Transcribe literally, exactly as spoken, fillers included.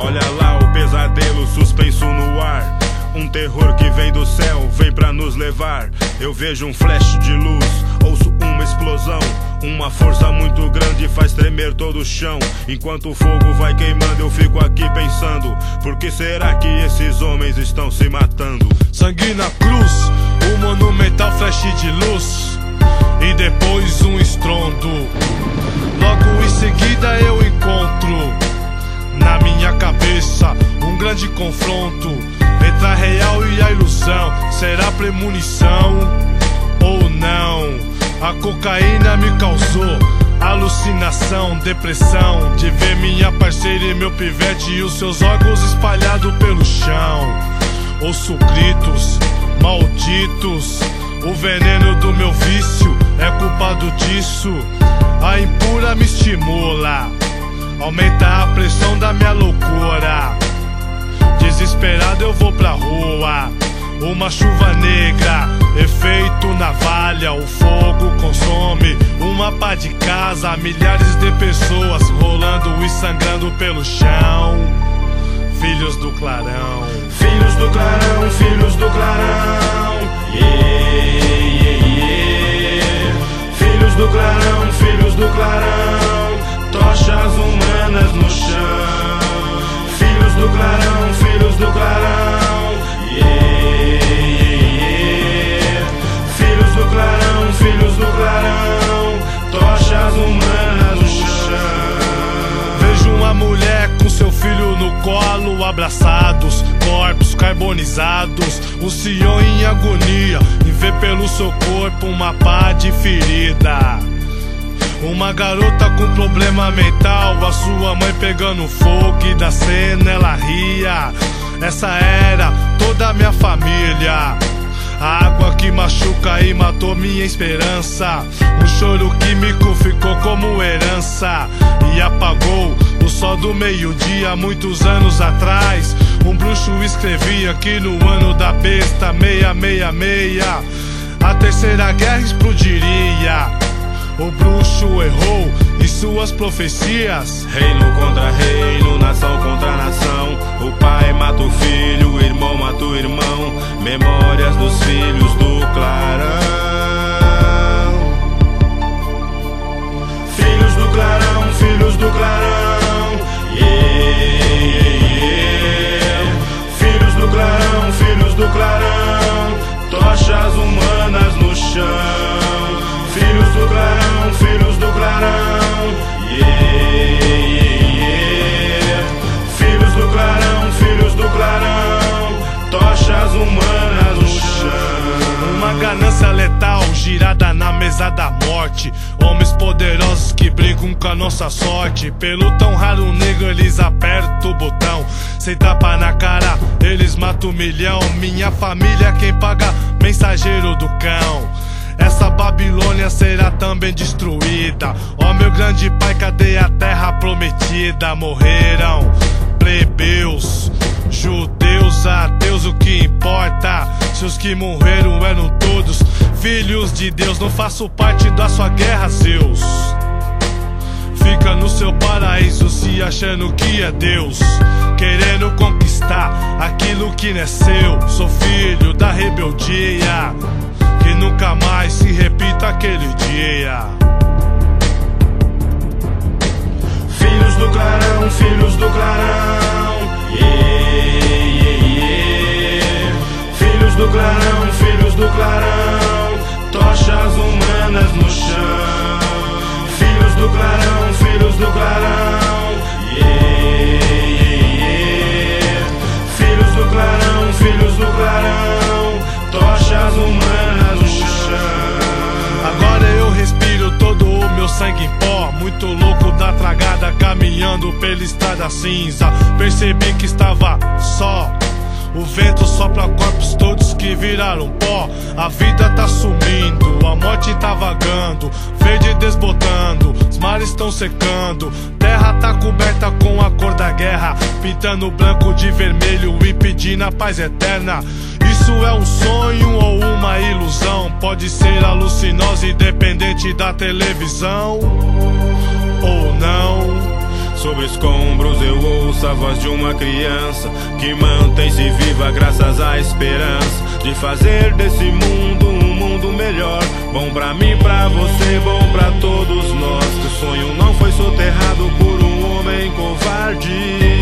Olha lá o pesadelo suspenso no ar. Um terror que vem do céu, vem pra nos levar. Eu vejo um flash de luz, ouço uma explosão. Uma força muito grande faz tremer todo o chão. Enquanto o fogo vai queimando, eu fico aqui pensando: por que será que esses homens estão se matando? Sangue na cruz, um monumental flash de luz, e depois um estrondo. Logo em seguida eu encontro na minha cabeça um grande confronto entre a real e a ilusão. Será premonição ou não? A cocaína me causou alucinação, depressão, de ver minha parceira e meu pivete e os seus órgãos espalhados pelo chão. Ouço gritos malditos, o veneno do meu vício é culpado disso. A impura me estimula, aumenta a pressão da minha loucura. Desesperado eu vou pra rua, uma chuva negra, efeito navalha. O fogo consome uma pá de casa, milhares de pessoas rolando e sangrando pelo chão. Filhos do clarão, filhos do clarão, filhos do clarão, yeah, yeah, yeah. Filhos do clarão, filhos do clarão, tochas humanas no chão. Filhos do clarão, filhos do clarão, yeah, yeah, yeah. Filhos do clarão, filhos do clarão, tochas humanas no chão. Vejo uma mulher com seu filho no colo, abraçados, corpos carbonizados. O senhor em agonia e vê pelo seu corpo uma pá de ferida. Uma garota com problema mental, a sua mãe pegando fogo, e da cena ela ria. Essa era toda a minha família. A água que machuca e matou minha esperança. Um choro químico ficou como herança e apagou o sol do meio-dia. Muitos anos atrás, um bruxo escrevia que no ano da besta meia meia meia a terceira guerra explodiria. O bruxo errou em suas profecias. Reino contra reino, nação contra nação. O pai mata o filho, o irmão mata o irmão. Memórias dos filhos do clarão. Filhos do clarão, filhos do clarão, yeah, yeah, yeah. Filhos do clarão, filhos do clarão, tochas humanas no chão. Filhos do clarão, filhos do clarão, yeah, yeah, yeah. Filhos do clarão, filhos do clarão, tochas humanas no chão. Uma ganância letal girada na mesa da morte. Homens poderosos que brigam com a nossa sorte. Pelo tão raro negro eles apertam o botão. Sem tapa na cara eles matam um milhão. Minha família quem paga, mensageiro do cão. Essa Babilônia será também destruída. Ó meu grande pai, cadê a terra prometida? Morreram plebeus, judeus, ateus, o que importa? Se os que morreram eram todos filhos de Deus. Não faço parte da sua guerra, Zeus. Fica no seu paraíso se achando que é Deus, querendo conquistar aquilo que não é seu. Sou filho da rebeldia, que nunca mais se repita aquele dia. Filhos do clarão, filhos do clarão, yeah, yeah, yeah. Filhos do clarão, filhos do clarão, tochas humanas no chão. Filhos do clarão, filhos do clarão, yeah, yeah, yeah. Filhos do clarão, filhos do clarão, tochas humanas no chão. Agora eu respiro todo o meu sangue em pó. Muito louco da tragada, caminhando pela estrada cinza. Percebi que estava só. O vento sopra corpos todos que viraram pó. A vida tá sumindo, a morte tá vagando, verde desbotando, os mares estão secando. Terra tá coberta com a cor da guerra, pintando branco de vermelho e pedindo a paz eterna. Isso é um sonho ou uma ilusão? Pode ser alucinose, independente da televisão ou não. Sobre escombros eu ouço ouço a voz de uma criança que mantém-se viva graças à esperança de fazer desse mundo um mundo melhor. Bom pra mim, pra você, bom pra todos nós. Que o sonho não foi soterrado por um homem covarde.